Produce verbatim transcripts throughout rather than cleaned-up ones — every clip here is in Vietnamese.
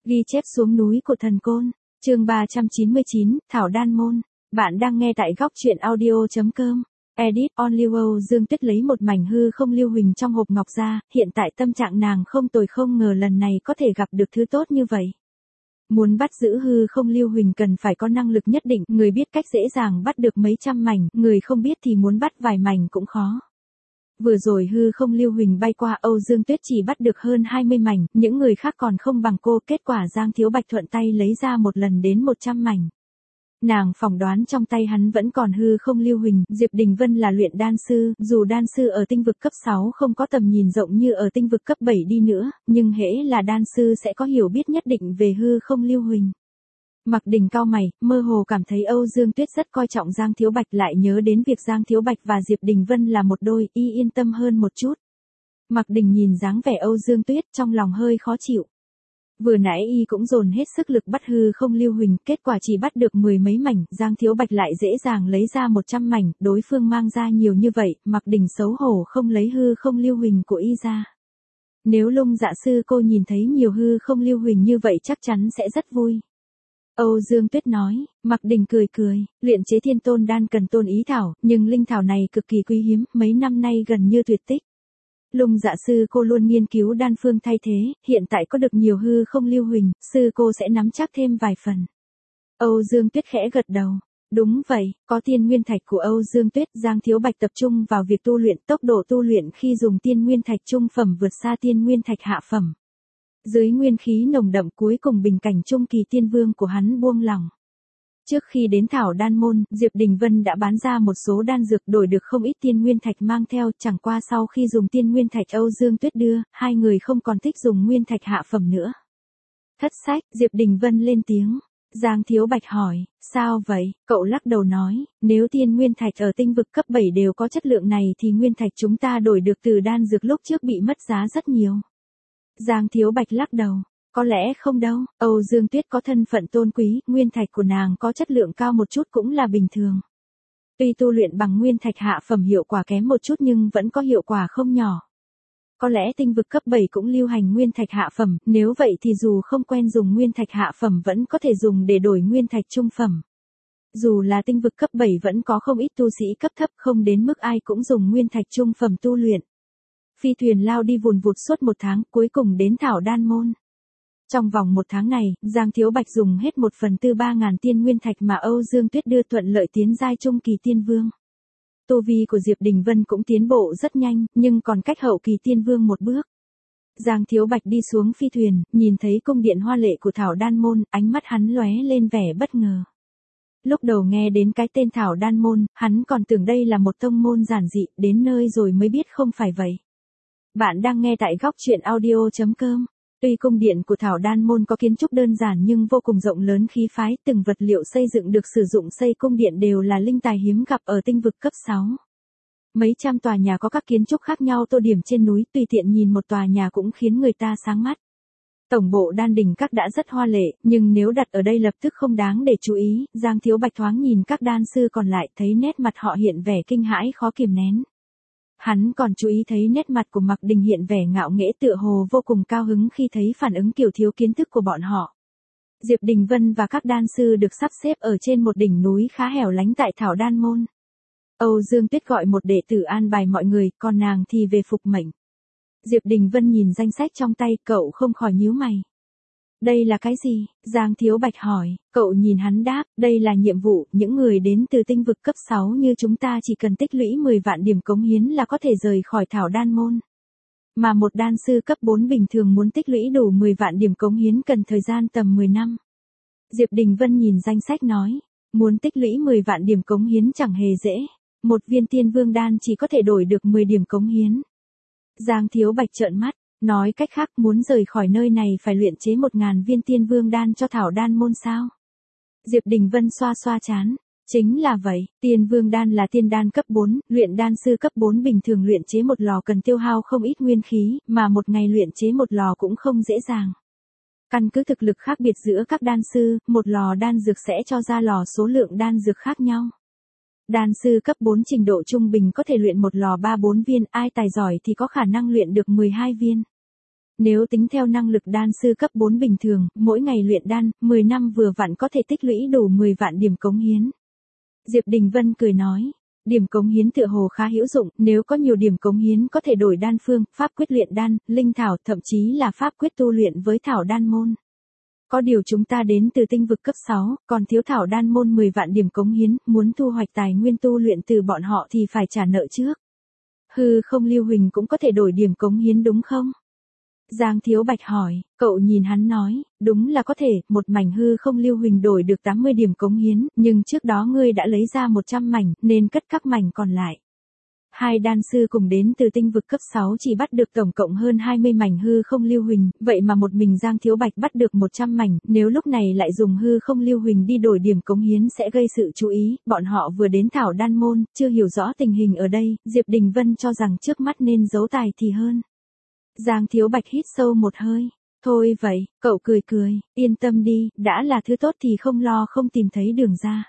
Ghi chép xuống núi của thần côn. Chương ba trăm chín mươi chín, Thảo Đan Môn. Bạn đang nghe tại góc truyện audio chấm com. Edit Only Wow. Dương Tuyết lấy một mảnh hư không lưu huỳnh trong hộp ngọc ra, hiện tại tâm trạng nàng không tồi, không ngờ lần này có thể gặp được thứ tốt như vậy. Muốn bắt giữ hư không lưu huỳnh cần phải có năng lực nhất định, người biết cách dễ dàng bắt được mấy trăm mảnh, người không biết thì muốn bắt vài mảnh cũng khó. Vừa rồi hư không lưu huỳnh bay qua, Âu Dương Tuyết chỉ bắt được hơn hai mươi mảnh, những người khác còn không bằng cô, kết quả Giang Thiếu Bạch thuận tay lấy ra một lần đến một trăm mảnh. Nàng phỏng đoán trong tay hắn vẫn còn hư không lưu huỳnh. Diệp Đình Vân là luyện đan sư, dù đan sư ở tinh vực cấp sáu không có tầm nhìn rộng như ở tinh vực cấp bảy đi nữa, nhưng hễ là đan sư sẽ có hiểu biết nhất định về hư không lưu huỳnh. Mặc Đình cau mày, mơ hồ cảm thấy Âu Dương Tuyết rất coi trọng Giang Thiếu Bạch, lại nhớ đến việc Giang Thiếu Bạch và Diệp Đình Vân là một đôi, y yên tâm hơn một chút. Mặc Đình nhìn dáng vẻ Âu Dương Tuyết trong lòng hơi khó chịu. Vừa nãy y cũng dồn hết sức lực bắt hư không lưu huỳnh, kết quả chỉ bắt được mười mấy mảnh, Giang Thiếu Bạch lại dễ dàng lấy ra một trăm mảnh, đối phương mang ra nhiều như vậy, Mặc Đình xấu hổ không lấy hư không lưu huỳnh của y ra. Nếu Lung Dạ sư cô nhìn thấy nhiều hư không lưu huỳnh như vậy chắc chắn sẽ rất vui. Âu Dương Tuyết nói. Mặc Đình cười cười, luyện chế thiên tôn đan cần tôn ý thảo, nhưng linh thảo này cực kỳ quý hiếm, mấy năm nay gần như tuyệt tích. Lung Dạ sư cô luôn nghiên cứu đan phương thay thế, hiện tại có được nhiều hư không lưu huỳnh, sư cô sẽ nắm chắc thêm vài phần. Âu Dương Tuyết khẽ gật đầu. Đúng vậy, có tiên nguyên thạch của Âu Dương Tuyết, Giang Thiếu Bạch tập trung vào việc tu luyện, tốc độ tu luyện khi dùng tiên nguyên thạch trung phẩm vượt xa tiên nguyên thạch hạ phẩm. Dưới nguyên khí nồng đậm, cuối cùng bình cảnh trung kỳ tiên vương của hắn buông lỏng. Trước khi đến Thảo Đan Môn, Diệp Đình Vân đã bán ra một số đan dược đổi được không ít tiên nguyên thạch mang theo, chẳng qua sau khi dùng tiên nguyên thạch Âu Dương Tuyết đưa, hai người không còn thích dùng nguyên thạch hạ phẩm nữa. Thất sách, Diệp Đình Vân lên tiếng. Giang Thiếu Bạch hỏi, sao vậy? Cậu lắc đầu nói, nếu tiên nguyên thạch ở tinh vực cấp bảy đều có chất lượng này thì nguyên thạch chúng ta đổi được từ đan dược lúc trước bị mất giá rất nhiều. Giang Thiếu Bạch lắc đầu. Có lẽ không đâu, Âu Dương Tuyết có thân phận tôn quý, nguyên thạch của nàng có chất lượng cao một chút cũng là bình thường. Tuy tu luyện bằng nguyên thạch hạ phẩm hiệu quả kém một chút nhưng vẫn có hiệu quả không nhỏ. Có lẽ tinh vực cấp bảy cũng lưu hành nguyên thạch hạ phẩm, nếu vậy thì dù không quen dùng nguyên thạch hạ phẩm vẫn có thể dùng để đổi nguyên thạch trung phẩm. Dù là tinh vực cấp bảy vẫn có không ít tu sĩ cấp thấp, không đến mức ai cũng dùng nguyên thạch trung phẩm tu luyện. Phi thuyền lao đi vùn vụt suốt một tháng, cuối cùng đến Thảo Đan Môn. Trong vòng một tháng này, Giang Thiếu Bạch dùng hết một phần tư ba ngàn tiên nguyên thạch mà Âu Dương Tuyết đưa thuận lợi tiến giai trung kỳ tiên vương. Tu vi của Diệp Đình Vân cũng tiến bộ rất nhanh, nhưng còn cách hậu kỳ tiên vương một bước. Giang Thiếu Bạch đi xuống phi thuyền, nhìn thấy cung điện hoa lệ của Thảo Đan Môn, ánh mắt hắn lóe lên vẻ bất ngờ. Lúc đầu nghe đến cái tên Thảo Đan Môn, hắn còn tưởng đây là một tông môn giản dị, đến nơi rồi mới biết không phải vậy. Bạn đang nghe tại góc truyện audio chấm com. Tuy cung điện của Thảo Đan Môn có kiến trúc đơn giản nhưng vô cùng rộng lớn khí phái, từng vật liệu xây dựng được sử dụng xây cung điện đều là linh tài hiếm gặp ở tinh vực cấp sáu. Mấy trăm tòa nhà có các kiến trúc khác nhau tô điểm trên núi, tùy tiện nhìn một tòa nhà cũng khiến người ta sáng mắt. Tổng bộ đan đỉnh các đã rất hoa lệ, nhưng nếu đặt ở đây lập tức không đáng để chú ý. Giang Thiếu Bạch thoáng nhìn các đan sư còn lại, thấy nét mặt họ hiện vẻ kinh hãi khó kiềm nén. Hắn còn chú ý thấy nét mặt của Mặc Đình hiện vẻ ngạo nghễ, tựa hồ vô cùng cao hứng khi thấy phản ứng kiểu thiếu kiến thức của bọn họ. Diệp Đình Vân và các đan sư được sắp xếp ở trên một đỉnh núi khá hẻo lánh tại Thảo Đan Môn. Âu Dương Tuyết gọi một đệ tử an bài mọi người, còn nàng thì về phục mệnh. Diệp Đình Vân nhìn danh sách trong tay, cậu không khỏi nhíu mày. Đây là cái gì? Giang Thiếu Bạch hỏi, cậu nhìn hắn đáp, đây là nhiệm vụ, những người đến từ tinh vực cấp sáu như chúng ta chỉ cần tích lũy mười vạn điểm cống hiến là có thể rời khỏi Thảo Đan Môn. Mà một đan sư cấp bốn bình thường muốn tích lũy đủ mười vạn điểm cống hiến cần thời gian tầm mười năm. Diệp Đình Vân nhìn danh sách nói, muốn tích lũy mười vạn điểm cống hiến chẳng hề dễ, một viên tiên vương đan chỉ có thể đổi được mười điểm cống hiến. Giang Thiếu Bạch trợn mắt. Nói cách khác, muốn rời khỏi nơi này phải luyện chế một ngàn viên tiên vương đan cho Thảo Đan Môn sao? Diệp Đình Vân xoa xoa trán. Chính là vậy, tiên vương đan là tiên đan cấp bốn, luyện đan sư cấp bốn bình thường luyện chế một lò cần tiêu hao không ít nguyên khí, mà một ngày luyện chế một lò cũng không dễ dàng. Căn cứ thực lực khác biệt giữa các đan sư, một lò đan dược sẽ cho ra lò số lượng đan dược khác nhau. Đan sư cấp bốn trình độ trung bình có thể luyện một lò ba bốn viên, ai tài giỏi thì có khả năng luyện được mười hai viên. Nếu tính theo năng lực đan sư cấp bốn bình thường, mỗi ngày luyện đan, mười năm vừa vặn có thể tích lũy đủ mười vạn điểm cống hiến. Diệp Đình Vân cười nói, điểm cống hiến tựa hồ khá hữu dụng, nếu có nhiều điểm cống hiến có thể đổi đan phương, pháp quyết luyện đan, linh thảo, thậm chí là pháp quyết tu luyện với thảo đan môn. Có điều chúng ta đến từ tinh vực cấp sáu, còn thiếu thảo đan môn mười vạn điểm cống hiến, muốn thu hoạch tài nguyên tu luyện từ bọn họ thì phải trả nợ trước. Hư không lưu huỳnh cũng có thể đổi điểm cống hiến đúng không? Giang Thiếu Bạch hỏi, cậu nhìn hắn nói, đúng là có thể, một mảnh hư không lưu huỳnh đổi được tám mươi điểm cống hiến, nhưng trước đó ngươi đã lấy ra một trăm mảnh, nên cất các mảnh còn lại. Hai đan sư cùng đến từ tinh vực cấp sáu chỉ bắt được tổng cộng hơn hai mươi mảnh hư không lưu huỳnh, vậy mà một mình Giang Thiếu Bạch bắt được một trăm mảnh, nếu lúc này lại dùng hư không lưu huỳnh đi đổi điểm cống hiến sẽ gây sự chú ý, bọn họ vừa đến thảo đan môn, chưa hiểu rõ tình hình ở đây, Diệp Đình Vân cho rằng trước mắt nên giấu tài thì hơn. Giang Thiếu Bạch hít sâu một hơi. Thôi vậy, cậu cười cười, yên tâm đi, đã là thứ tốt thì không lo không tìm thấy đường ra.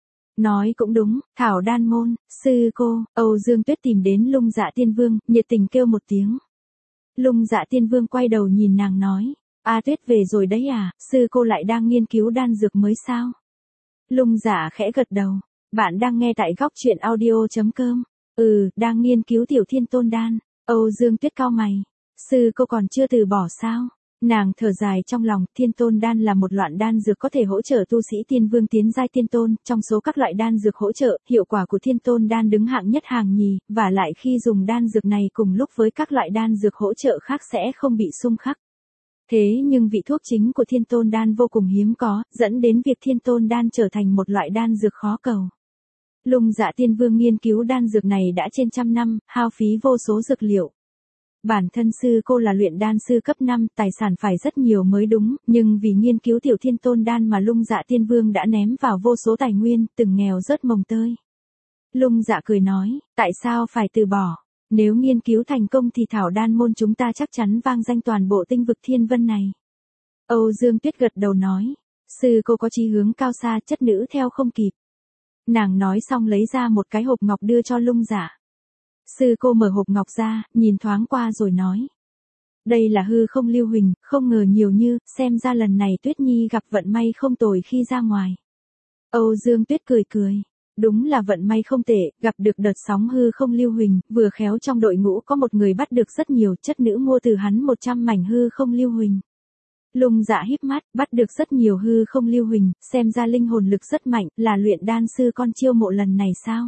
Nói cũng đúng, thảo đan môn, sư cô, Âu Dương Tuyết tìm đến Lung Dạ Tiên Vương, nhiệt tình kêu một tiếng. Lung Dạ Tiên Vương quay đầu nhìn nàng nói, A Tuyết về rồi đấy à, sư cô lại đang nghiên cứu đan dược mới sao? Lung Dạ khẽ gật đầu, bạn đang nghe tại góc truyện audio chấm com, ừ, đang nghiên cứu tiểu thiên tôn đan, Âu Dương Tuyết cau mày. Sư cô còn chưa từ bỏ sao? Nàng thở dài trong lòng, thiên tôn đan là một loại đan dược có thể hỗ trợ tu sĩ tiên vương tiến giai tiên tôn, trong số các loại đan dược hỗ trợ, hiệu quả của thiên tôn đan đứng hạng nhất hàng nhì, và lại khi dùng đan dược này cùng lúc với các loại đan dược hỗ trợ khác sẽ không bị xung khắc. Thế nhưng vị thuốc chính của thiên tôn đan vô cùng hiếm có, dẫn đến việc thiên tôn đan trở thành một loại đan dược khó cầu. Lung Dạ Tiên Vương nghiên cứu đan dược này đã trên trăm năm, hao phí vô số dược liệu. Bản thân sư cô là luyện đan sư cấp năm, tài sản phải rất nhiều mới đúng, nhưng vì nghiên cứu tiểu thiên tôn đan mà Lung Dạ Tiên Vương đã ném vào vô số tài nguyên, từng nghèo rớt mồng tơi. Lung Dạ cười nói, tại sao phải từ bỏ? Nếu nghiên cứu thành công thì thảo đan môn chúng ta chắc chắn vang danh toàn bộ tinh vực thiên vân này. Âu Dương Tuyết gật đầu nói, sư cô có chí hướng cao xa, chất nữ theo không kịp. Nàng nói xong lấy ra một cái hộp ngọc đưa cho Lung Dạ. Sư cô mở hộp ngọc ra, nhìn thoáng qua rồi nói. Đây là hư không lưu huỳnh, không ngờ nhiều như, xem ra lần này Tuyết Nhi gặp vận may không tồi khi ra ngoài. Âu Dương Tuyết cười cười. Đúng là vận may không tệ, gặp được đợt sóng hư không lưu huỳnh, vừa khéo trong đội ngũ có một người bắt được rất nhiều, chất nữ mua từ hắn một trăm mảnh hư không lưu huỳnh. Lung Dạ híp mắt, bắt được rất nhiều hư không lưu huỳnh, xem ra linh hồn lực rất mạnh, là luyện đan sư con chiêu mộ lần này sao?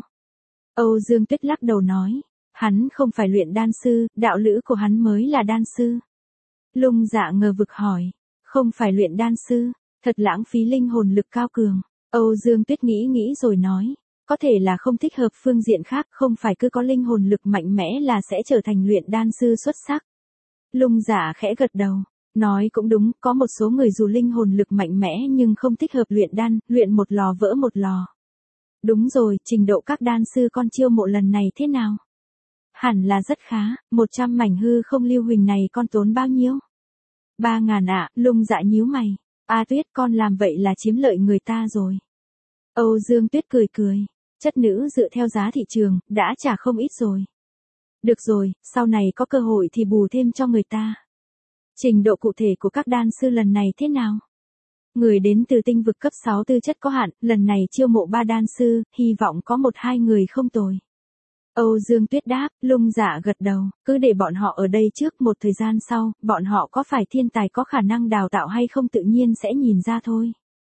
Âu Dương Tuyết lắc đầu nói. Hắn không phải luyện đan sư, đạo lữ của hắn mới là đan sư. Lung Dạ ngờ vực hỏi, không phải luyện đan sư, thật lãng phí linh hồn lực cao cường. Âu Dương Tuyết nghĩ nghĩ rồi nói, có thể là không thích hợp phương diện khác, không phải cứ có linh hồn lực mạnh mẽ là sẽ trở thành luyện đan sư xuất sắc. Lung Dạ khẽ gật đầu, nói cũng đúng, có một số người dù linh hồn lực mạnh mẽ nhưng không thích hợp luyện đan, luyện một lò vỡ một lò. Đúng rồi, trình độ các đan sư con chiêu mộ lần này thế nào? Hẳn là rất khá, một trăm mảnh hư không lưu huỳnh này con tốn bao nhiêu? Ba ngàn ạ, Lung Dạ nhíu mày. A Tuyết con làm vậy là chiếm lợi người ta rồi. Âu Dương Tuyết cười cười. Chất nữ dựa theo giá thị trường, đã trả không ít rồi. Được rồi, sau này có cơ hội thì bù thêm cho người ta. Trình độ cụ thể của các đan sư lần này thế nào? Người đến từ tinh vực cấp sáu tư chất có hạn, lần này chiêu mộ ba đan sư, hy vọng có một hai người không tồi. Âu Dương Tuyết đáp, Lung Dạ gật đầu, cứ để bọn họ ở đây trước, một thời gian sau, bọn họ có phải thiên tài có khả năng đào tạo hay không tự nhiên sẽ nhìn ra thôi.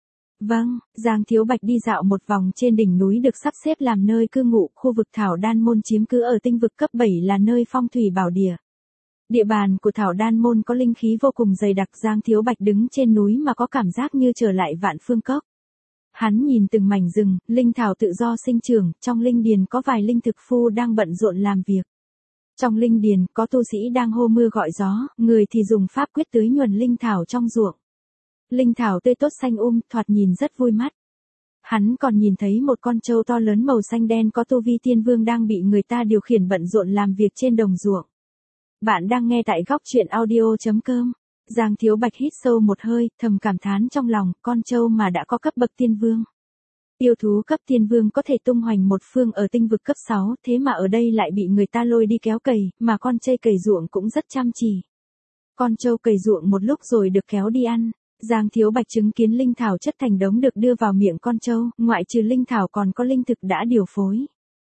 Vâng, Giang Thiếu Bạch đi dạo một vòng trên đỉnh núi được sắp xếp làm nơi cư ngụ, khu vực thảo đan môn chiếm cứ ở tinh vực cấp bảy là nơi phong thủy bảo địa. Địa bàn của thảo đan môn có linh khí vô cùng dày đặc, Giang Thiếu Bạch đứng trên núi mà có cảm giác như trở lại Vạn Phương Cốc. Hắn nhìn từng mảnh rừng, linh thảo tự do sinh trưởng, trong linh điền có vài linh thực phu đang bận rộn làm việc. Trong linh điền, có tu sĩ đang hô mưa gọi gió, người thì dùng pháp quyết tưới nhuần linh thảo trong ruộng. Linh thảo tươi tốt xanh um, thoạt nhìn rất vui mắt. Hắn còn nhìn thấy một con trâu to lớn màu xanh đen có tu vi tiên vương đang bị người ta điều khiển bận rộn làm việc trên đồng ruộng. Bạn đang nghe tại góc truyện audio chấm com. Giang Thiếu Bạch hít sâu một hơi, thầm cảm thán trong lòng, con trâu mà đã có cấp bậc tiên vương. Yêu thú cấp tiên vương có thể tung hoành một phương ở tinh vực cấp sáu, thế mà ở đây lại bị người ta lôi đi kéo cày, mà con trâu cày ruộng cũng rất chăm chỉ. Con trâu cày ruộng một lúc rồi được kéo đi ăn. Giang Thiếu Bạch chứng kiến linh thảo chất thành đống được đưa vào miệng con trâu, ngoại trừ linh thảo còn có linh thực đã điều phối.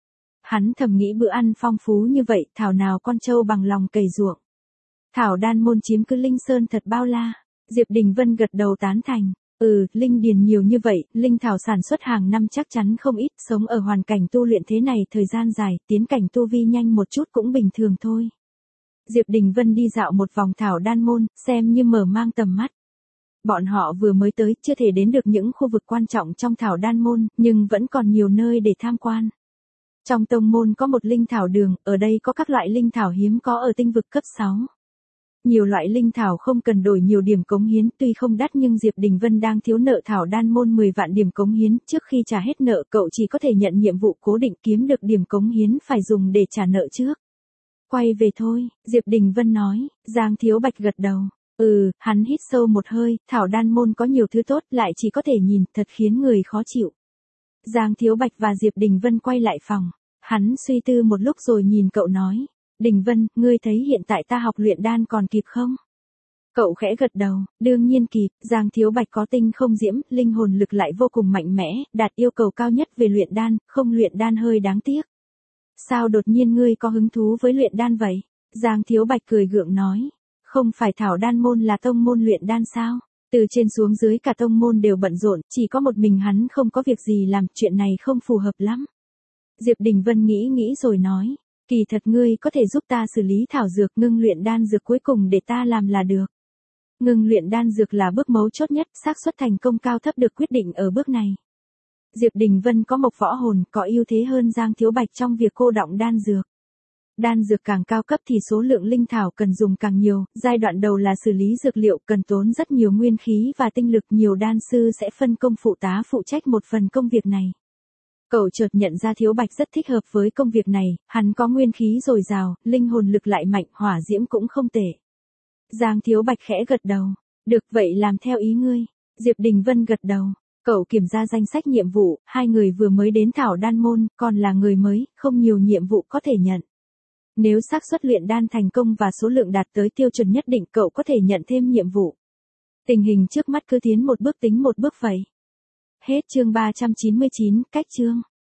Hắn thầm nghĩ bữa ăn phong phú như vậy, thảo nào con trâu bằng lòng cày ruộng. Thảo đan môn chiếm cứ linh sơn thật bao la. Diệp Đình Vân gật đầu tán thành. Ừ, linh điền nhiều như vậy, linh thảo sản xuất hàng năm chắc chắn không ít, sống ở hoàn cảnh tu luyện thế này thời gian dài, tiến cảnh tu vi nhanh một chút cũng bình thường thôi. Diệp Đình Vân đi dạo một vòng thảo đan môn, xem như mở mang tầm mắt. Bọn họ vừa mới tới, chưa thể đến được những khu vực quan trọng trong thảo đan môn, nhưng vẫn còn nhiều nơi để tham quan. Trong tông môn có một linh thảo đường, ở đây có các loại linh thảo hiếm có ở tinh vực cấp sáu. Nhiều loại linh thảo không cần đổi nhiều điểm cống hiến, tuy không đắt nhưng Diệp Đình Vân đang thiếu nợ thảo đan môn mười vạn điểm cống hiến, trước khi trả hết nợ cậu chỉ có thể nhận nhiệm vụ cố định, kiếm được điểm cống hiến phải dùng để trả nợ trước. Quay về thôi, Diệp Đình Vân nói. Giang Thiếu Bạch gật đầu. Ừ, hắn hít sâu một hơi, thảo đan môn có nhiều thứ tốt lại chỉ có thể nhìn, thật khiến người khó chịu. Giang Thiếu Bạch và Diệp Đình Vân quay lại phòng. Hắn suy tư một lúc rồi nhìn cậu nói. Đình Vân, ngươi thấy hiện tại ta học luyện đan còn kịp không? Cậu khẽ gật đầu, đương nhiên kịp. Giang Thiếu Bạch có tinh không diễm, linh hồn lực lại vô cùng mạnh mẽ, đạt yêu cầu cao nhất về luyện đan, không luyện đan hơi đáng tiếc. Sao đột nhiên ngươi có hứng thú với luyện đan vậy? Giang Thiếu Bạch cười gượng nói. Không phải thảo đan môn là tông môn luyện đan sao? Từ trên xuống dưới cả tông môn đều bận rộn, chỉ có một mình hắn không có việc gì làm, chuyện này không phù hợp lắm. Diệp Đình Vân nghĩ nghĩ rồi nói. Kỳ thật ngươi có thể giúp ta xử lý thảo dược, ngưng luyện đan dược cuối cùng để ta làm là được. Ngưng luyện đan dược là bước mấu chốt nhất, xác suất thành công cao thấp được quyết định ở bước này. Diệp Đình Vân có mộc võ hồn, có ưu thế hơn Giang Thiếu Bạch trong việc cô đọng đan dược. Đan dược càng cao cấp thì số lượng linh thảo cần dùng càng nhiều, giai đoạn đầu là xử lý dược liệu cần tốn rất nhiều nguyên khí và tinh lực, nhiều đan sư sẽ phân công phụ tá phụ trách một phần công việc này. Cậu chợt nhận ra Thiếu Bạch rất thích hợp với công việc này, hắn có nguyên khí dồi dào, linh hồn lực lại mạnh, hỏa diễm cũng không tệ. Giang Thiếu Bạch khẽ gật đầu. Được vậy làm theo ý ngươi. Diệp Đình Vân gật đầu. Cậu kiểm ra danh sách nhiệm vụ, hai người vừa mới đến thảo đan môn, còn là người mới, không nhiều nhiệm vụ có thể nhận. Nếu xác suất luyện đan thành công và số lượng đạt tới tiêu chuẩn nhất định cậu có thể nhận thêm nhiệm vụ. Tình hình trước mắt cứ tiến một bước tính một bước vậy. Hết chương ba trăm chín mươi chín, cách chương.